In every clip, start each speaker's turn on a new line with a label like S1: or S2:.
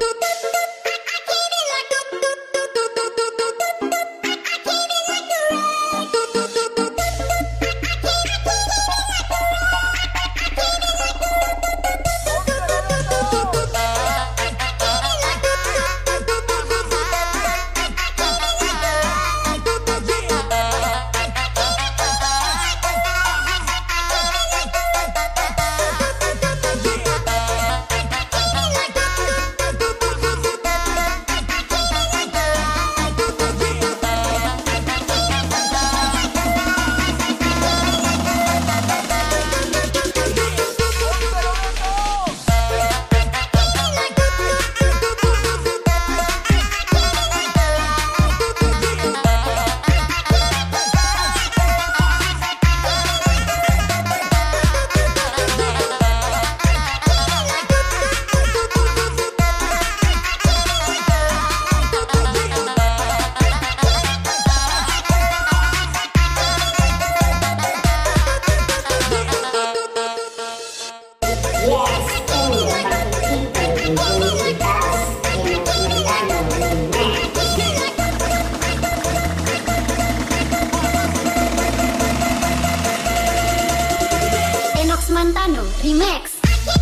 S1: Mantano Remix.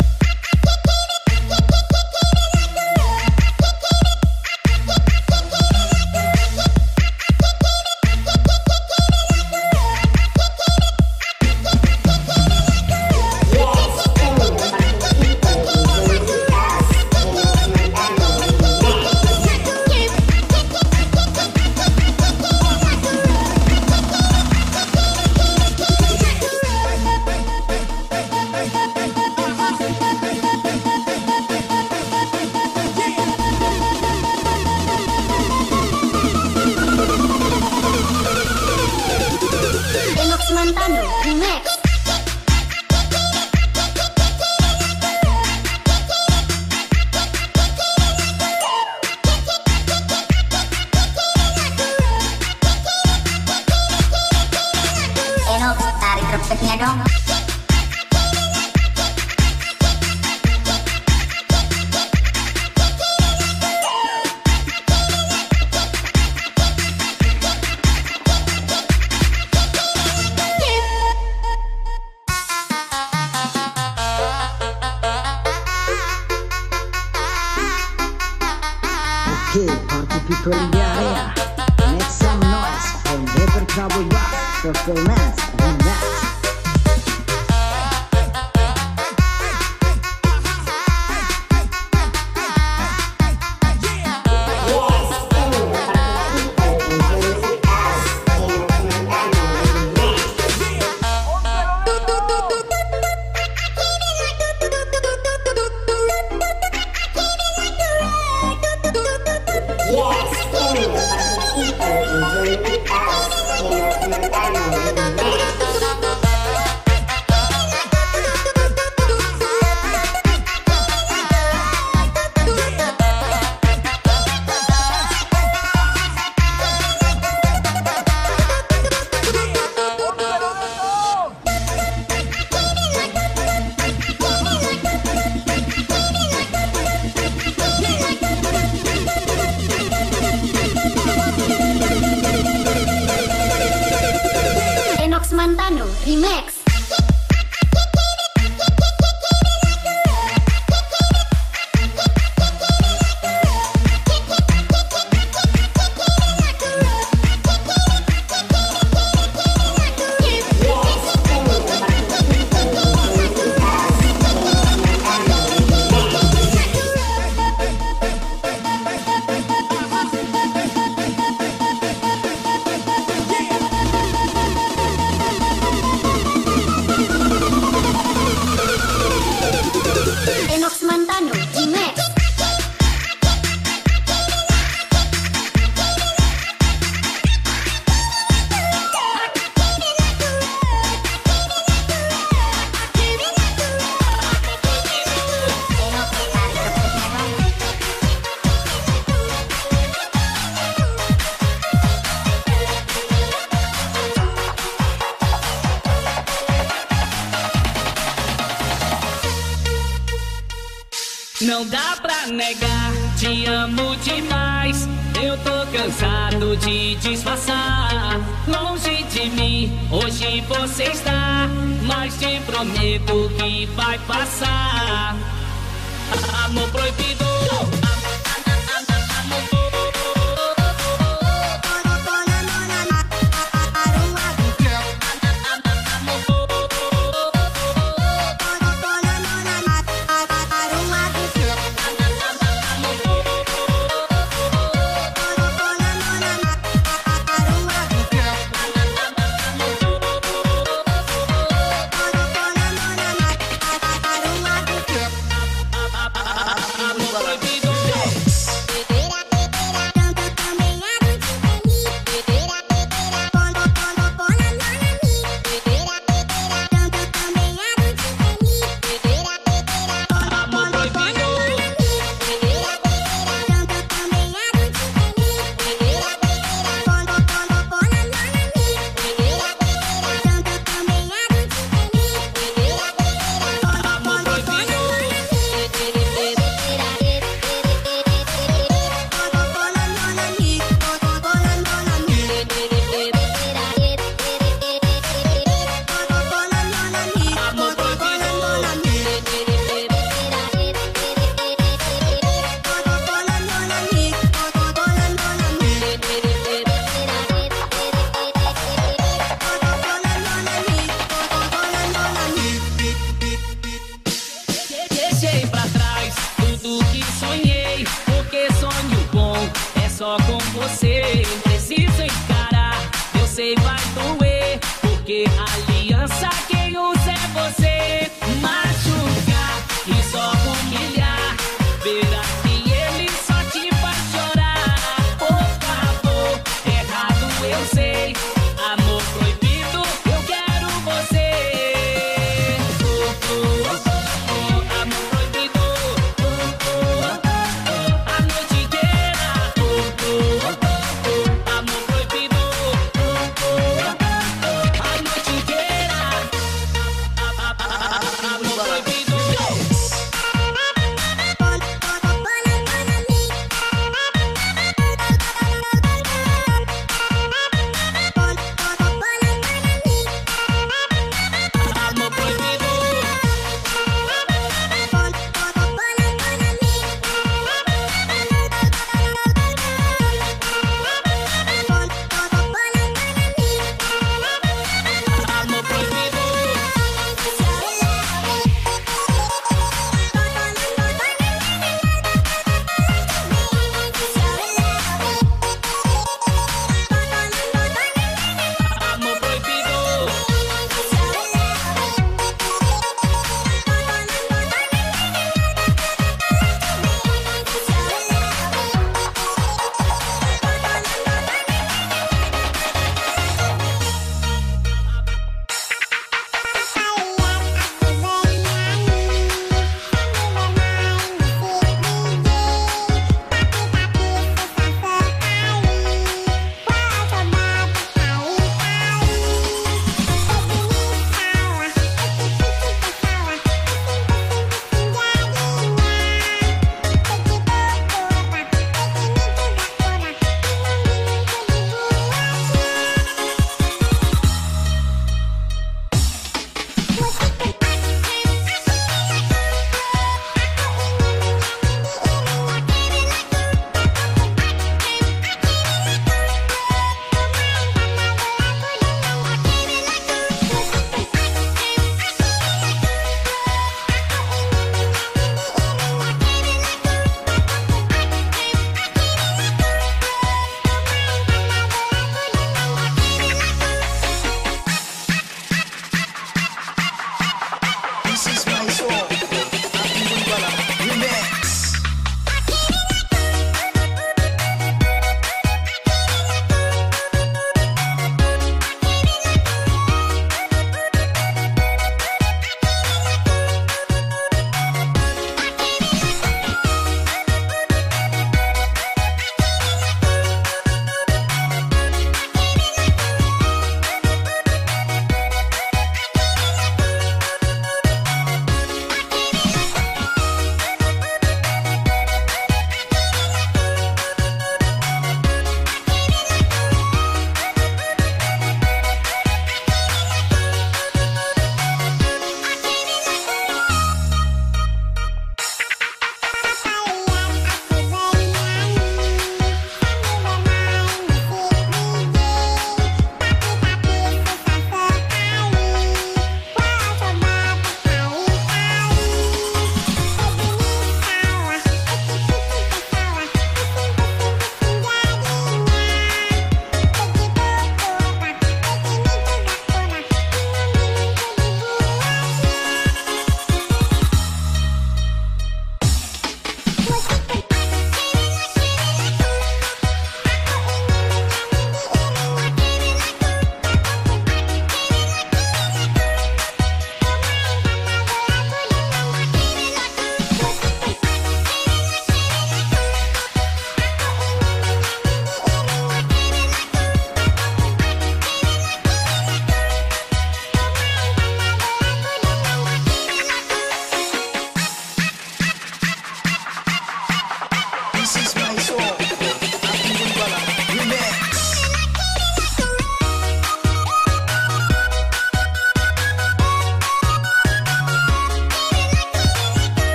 S1: Mantano Remix. Enox, tarik repetnya dong.
S2: Okay, party people in the area, make some noise from Deeper Trouble Rock performance and that.
S1: Mantano Remix. Mantano Remix.
S3: Não dá pra negar Te amo demais, eu tô cansado de disfarçar. Longe de mim, hoje você está, mas te prometo que vai passar. Amor proibido. Deixei pra trás tudo que sonhei, porque sonho bom é só com você. Preciso encarar, eu sei vai doer, porque a aliança quem usa é você. Machucar e só humilhar, verá que ele só te faz chorar. Por favor, errado eu sei, amor proibido, eu quero você. Amor proibido, a noite inteira. Amor proibido, a noite inteira.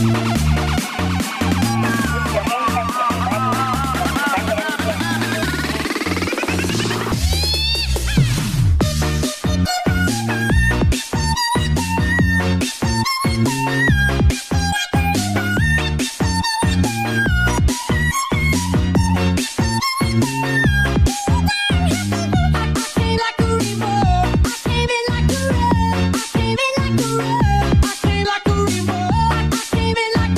S4: Like a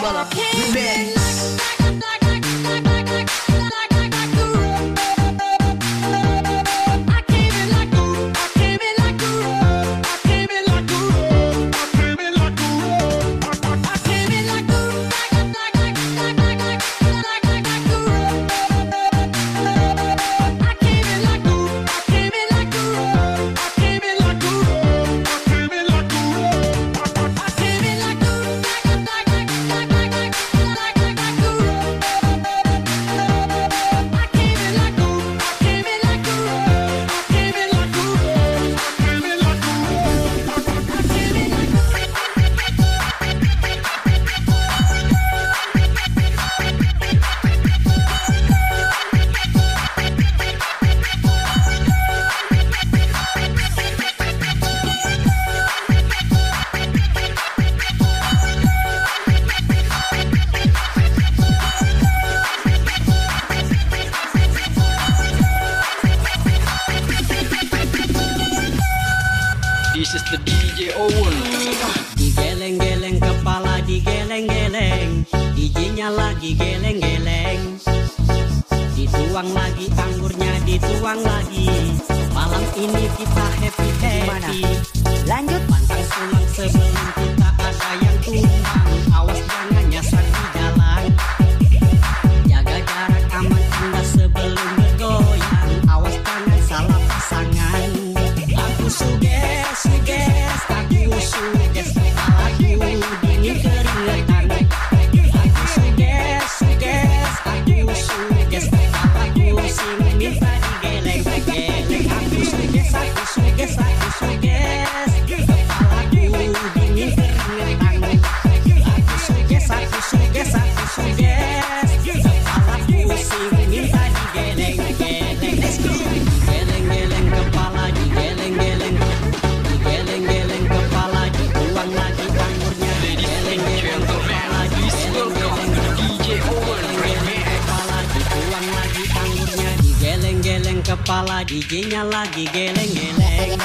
S2: Kabbalah Remix.
S3: This is the DJ Owen.
S4: Digeleng-geleng kepala digeleng-geleng, DJ-nya lagi geleng-geleng. Dituang lagi anggurnya dituang lagi. Malam ini kita happy-happy.
S2: Lanjut.
S4: Pantang pulang sebelum kita ada yang tumbang. Awas jangan nyasar di jalan. Jaga jarak aman Anda sebelum bergoyang. Awas jangan salah pasangan. Aku suges, aku suges kepalaku dingin keringetan. Aku suges, aku suges kepalaku sing minta digeleng-geleng. Aku suges kepalaku dingin keringetan. Aku suges kepalaku sing minta digeleng-geleng. Let's go. Geleng-geleng kepala digeleng-geleng, digeleng-geleng kepala dituang lagi anggurnya. Digeleng-geleng kepala digeleng-geleng,
S3: DJ Owen
S4: kepala dituang lagi anggurnya. Digeleng-geleng kepala DJ-nya lagi geleng-geleng.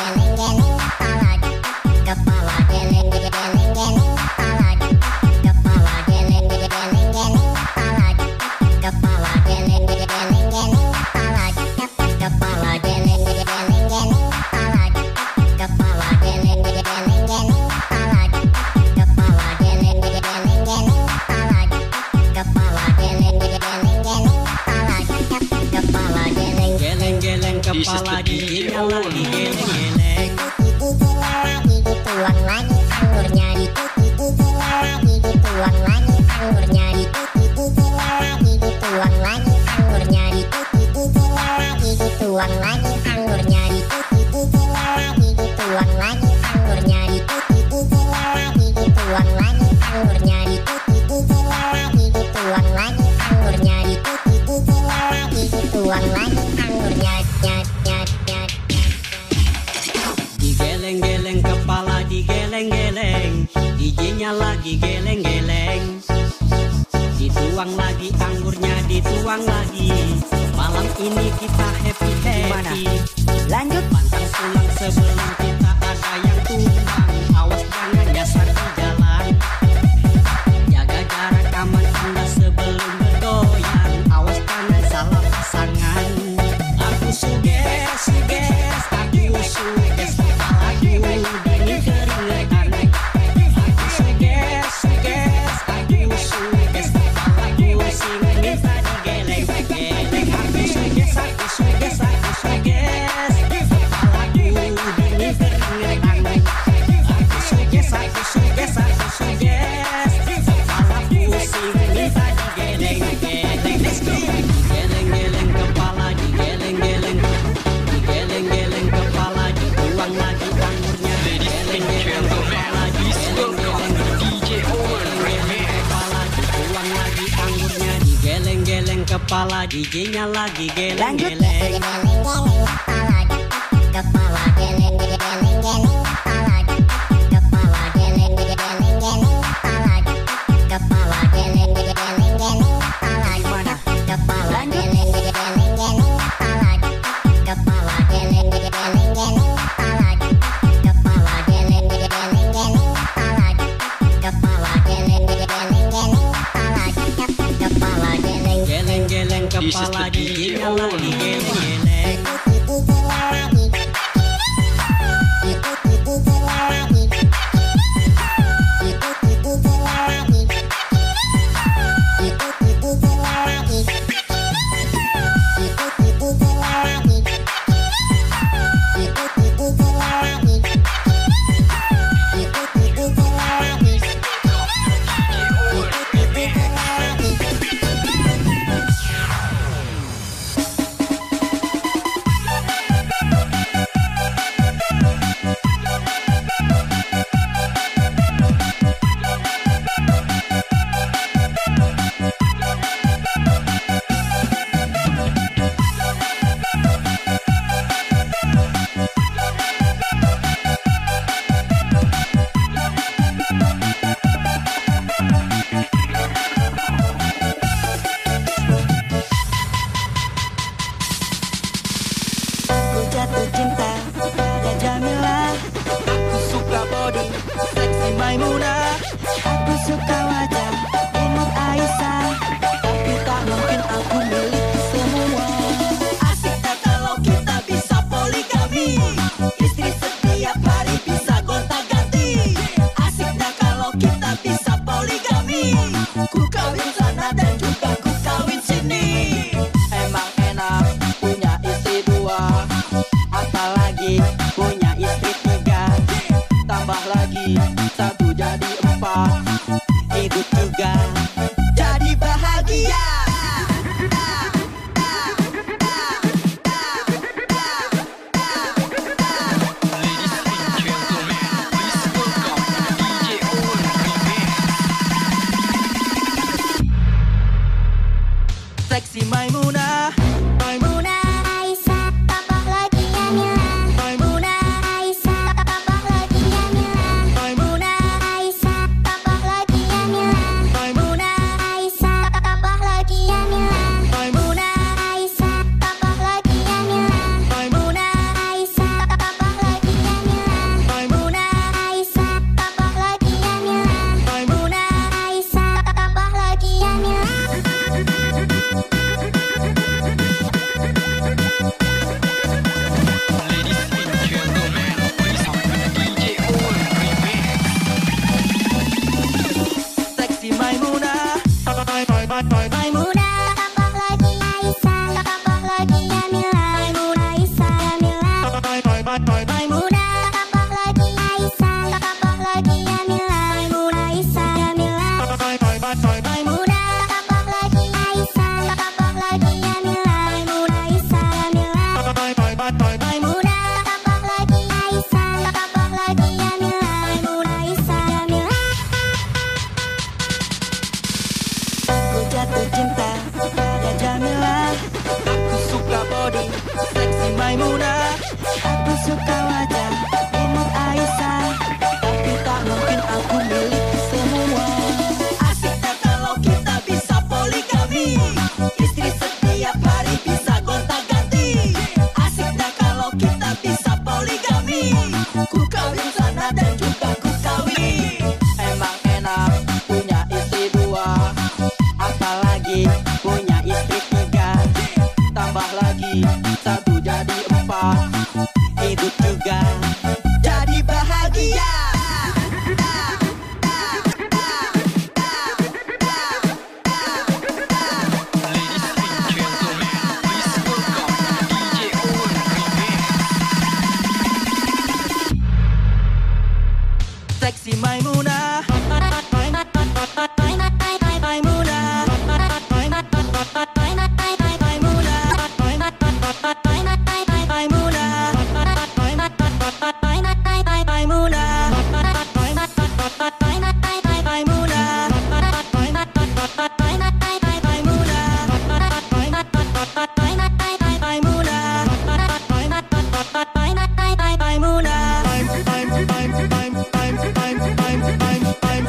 S1: Kepala geleng-geleng kepala kepala geleng-geleng kepala kepala geleng-geleng kepala kepala geleng-geleng kepala kepala geleng-geleng kepala kepala geleng-geleng kepala kepala geleng-geleng kepala kepala geleng
S4: Geleng-geleng kepala DJ-nya lagi geleng-geleng.
S1: Dituang lagi anggurnya dituang lagi anggurnya dituang lagi anggurnya dituang lagi anggurnya dituang lagi anggurnya dituang lagi anggurnya dituang lagi anggurnya dituang lagi anggurnya
S4: Digeleng-geleng kepala digeleng-geleng, DJ-nya lagi geleng-geleng. Dituang lagi anggurnya dituang lagi. Malam ini kita happy-happy.
S2: Lanjut.
S4: Pantang pulang sebelum kita ada yang tumbang. Awas jangan nyasar di jalan. Jaga jarak aman Anda sebelum bergoyang. Awas jangan salah pasangan. Aku suges kepalaku dingin keringetan. Aku suges kepalaku sing minta digeleng-geleng. Aku suges kepalaku dingin keringetan. Aku suges kepalaku sing minta digeleng-geleng. Let's go. Geleng-geleng kepala digeleng-geleng, digeleng-geleng kepala dituang lagi anggurnya. Geleng-geleng kepala digeleng-geleng,
S3: DJ Owen
S4: kepala dituang lagi anggurnya. Digeleng-geleng kepala DJ-nya lagi geleng-geleng.
S1: kepala geleng-geleng kepala kepala geleng-geleng kepala kepala geleng-geleng kepala kepala geleng-geleng kepala kepala geleng-geleng kepala kepala geleng-geleng kepala kepala geleng-geleng
S4: Maimunah, aku suka wajah imut Aisyah, tapi tak mungkin aku miliki semua. Asiknya kalau kita bisa poligami, istri setiap hari bisa gonta-ganti. Asiknya kalau kita bisa poligami, ku kawin sana dan juga ku kawin sini. Emang enak punya istri dua, apalagi punya istri tiga. Tambah lagi satu jadi empat, hidup juga jadi bahagia. Seksi Maimunah,
S1: Maimunah Aisyah, tambah lagi Yamila. Maimunah Aisyah, tambah lagi Yamila. Maimunah Aisyah, tambah lagi Yamila. Maimunah Aisyah, tambah lagi Yamila. Maimunah Aisyah, tambah lagi Yamila. Maimunah Aisyah, tambah lagi Yamila. Maimunah Aisyah, tambah lagi Yamila. Maimunah Aisyah, tambah lagi Yamila.
S4: seksi Maimunah,
S1: Maimunah, tambah lagi Aisyah, tambah lagi Yamila. Maimunah Aisyah Yamila. Maimunah, tambah lagi Aisyah, tambah lagi Yamila. Maimunah Aisyah Yamila. Maimunah, tambah lagi Aisyah, tambah lagi Yamila. Maimunah Aisyah Yamila. Maimunah, tambah lagi Aisyah, tambah lagi Yamila. Maimunah Aisyah Yamila.
S4: aku jatuh cinta pada Jamila. Aku suka body seksi Maimunah, aku suka wajah imut Aisyah, tapi tak mungkin aku miliki semua. Asiknya kalau kita bisa poligami, istri setiap hari bisa gonta-ganti. Asiknya kalau kita bisa poligami, ku kawin sana dan juga ku kawin. Emang enak punya istri dua, apalagi punya istri tiga. Tambah lagi satu jadi empat, hidup juga jadi bahagia. Seksi Maimunah, Maimunah, Maimunah, Maimunah.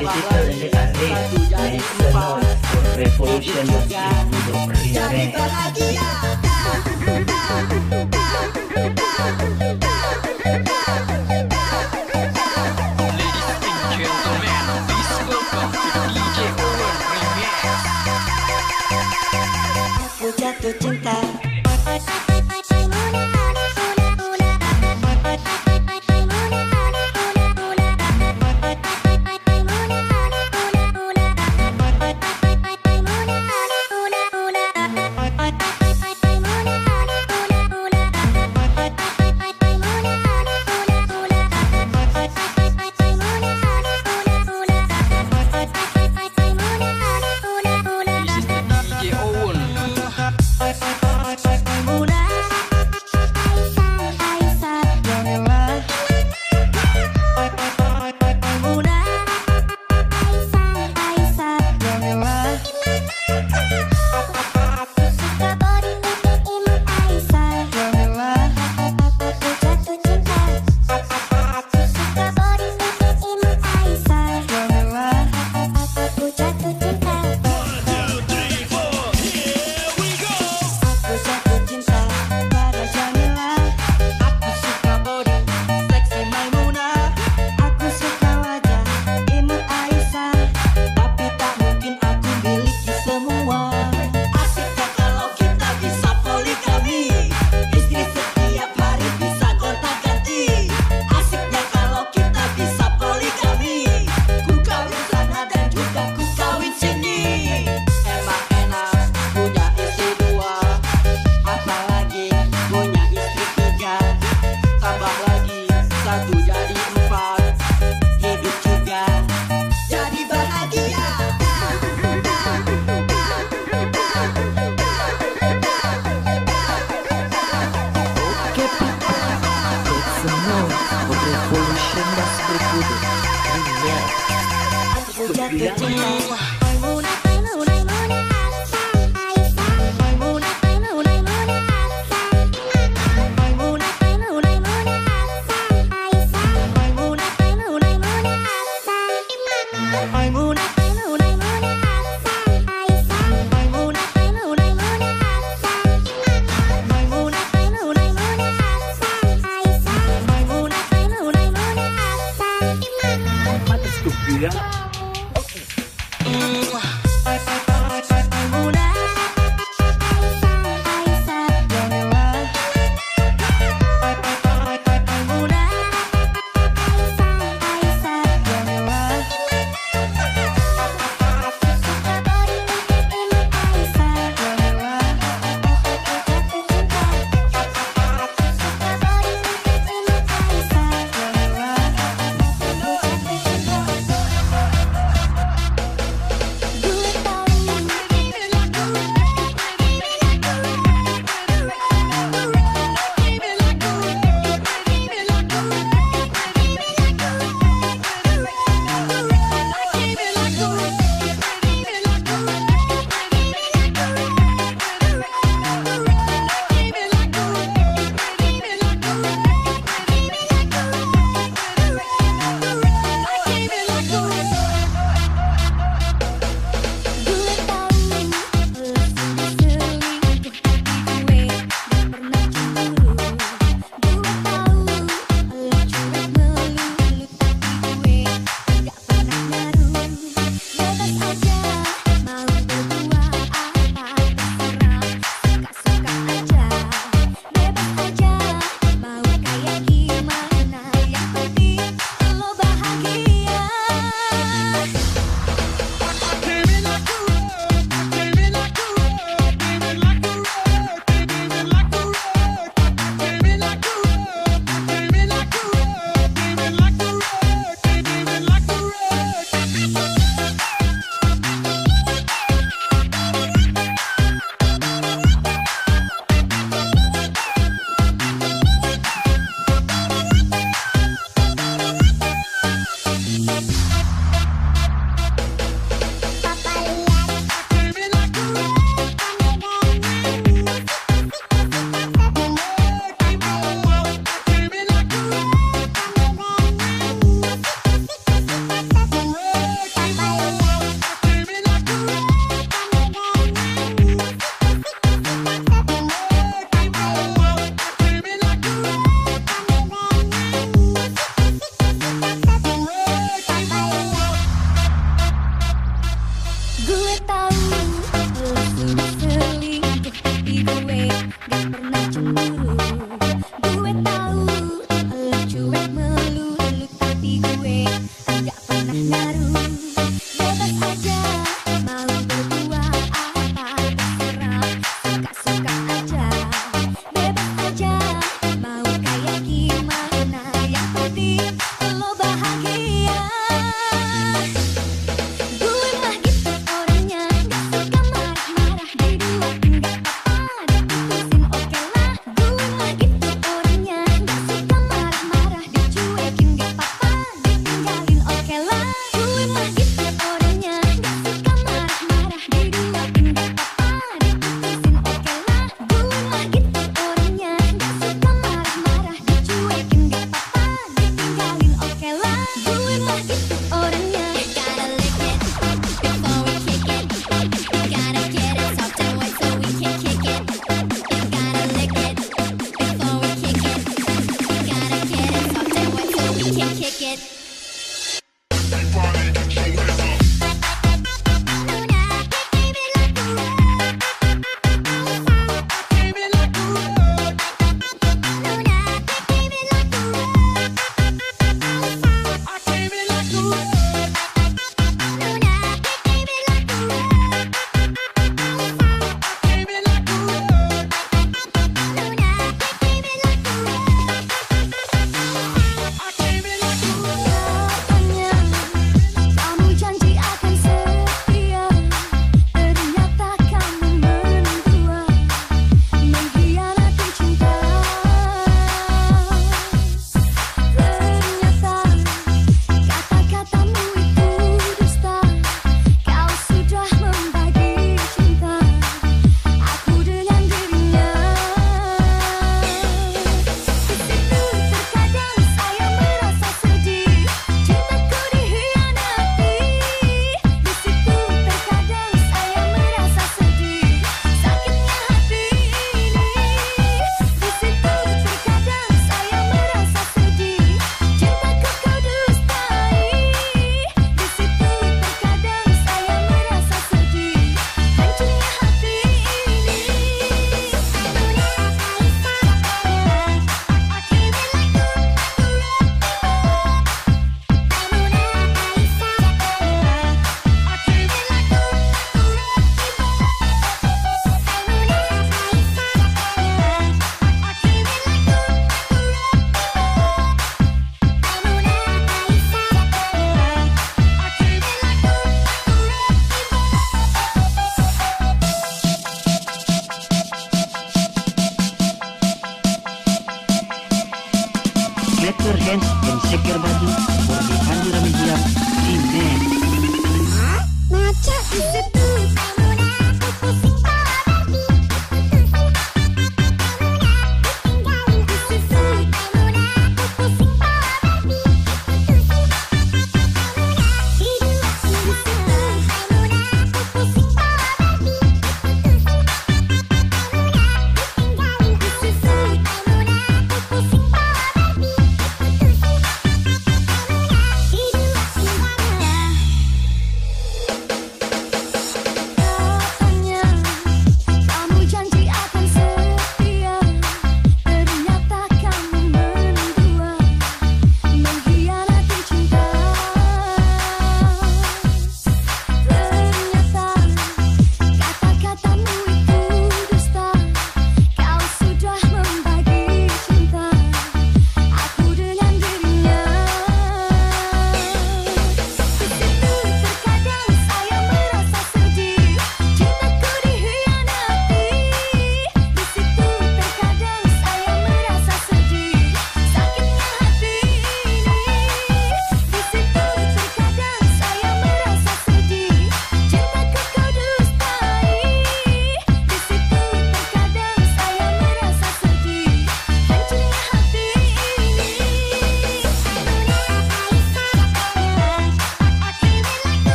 S4: Tambah lagi satu jadi empat.
S5: Revolution
S4: Juga jadi bahagia. Aku jatuh cinta.
S1: tahu lo sudah selingkuh, tapi gue gak pernah cemburu. Gue tahu lo cuek melulu, tapi gue gak pernah ngaruh. Bebas aja mau berbuat apa terserah, suka-suka aja. Bebas aja mau kayak gimana, yang penting lo bahagia. Gue mah gitu orangnya, gak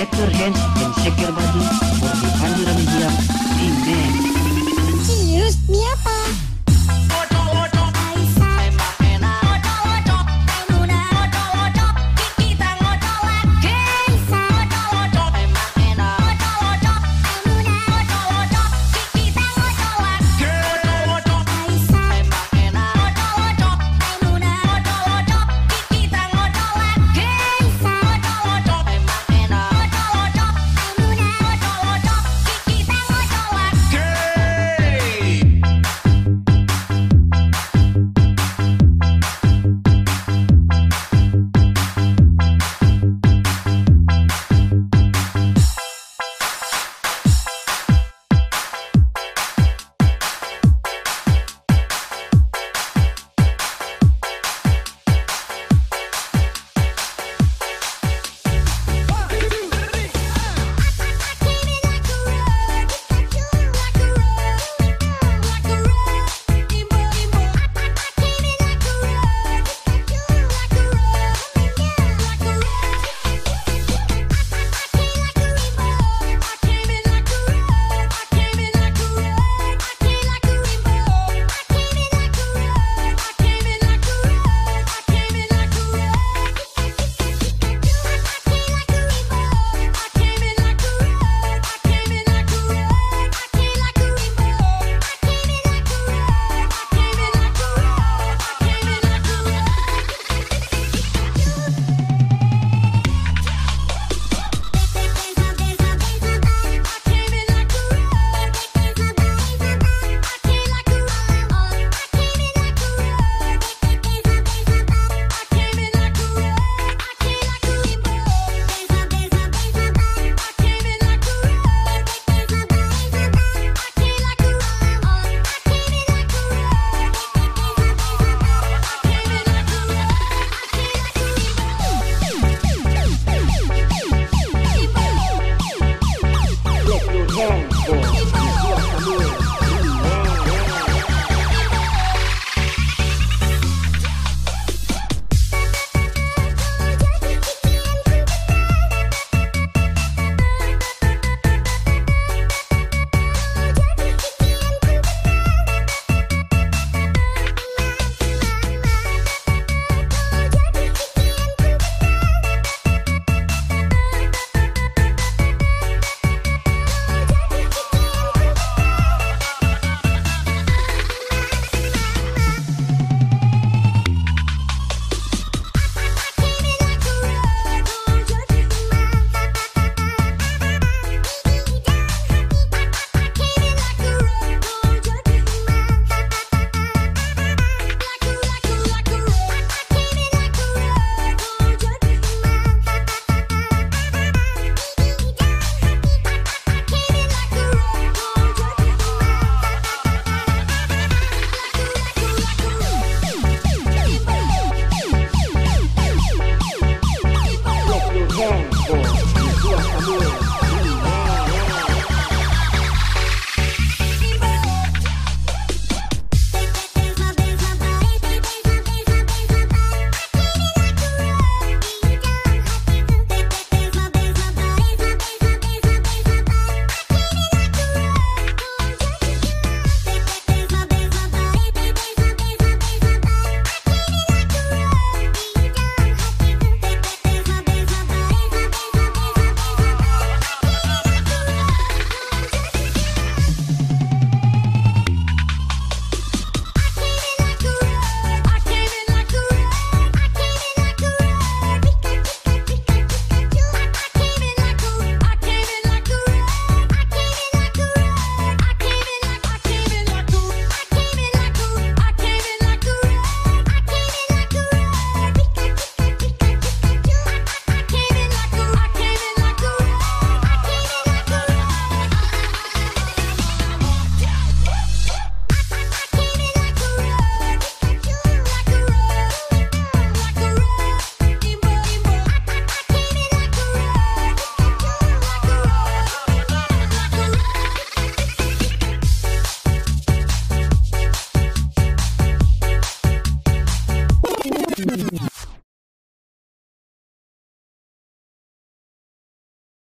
S2: clap your hands and shake your body for the Panji Ramadan. Amen.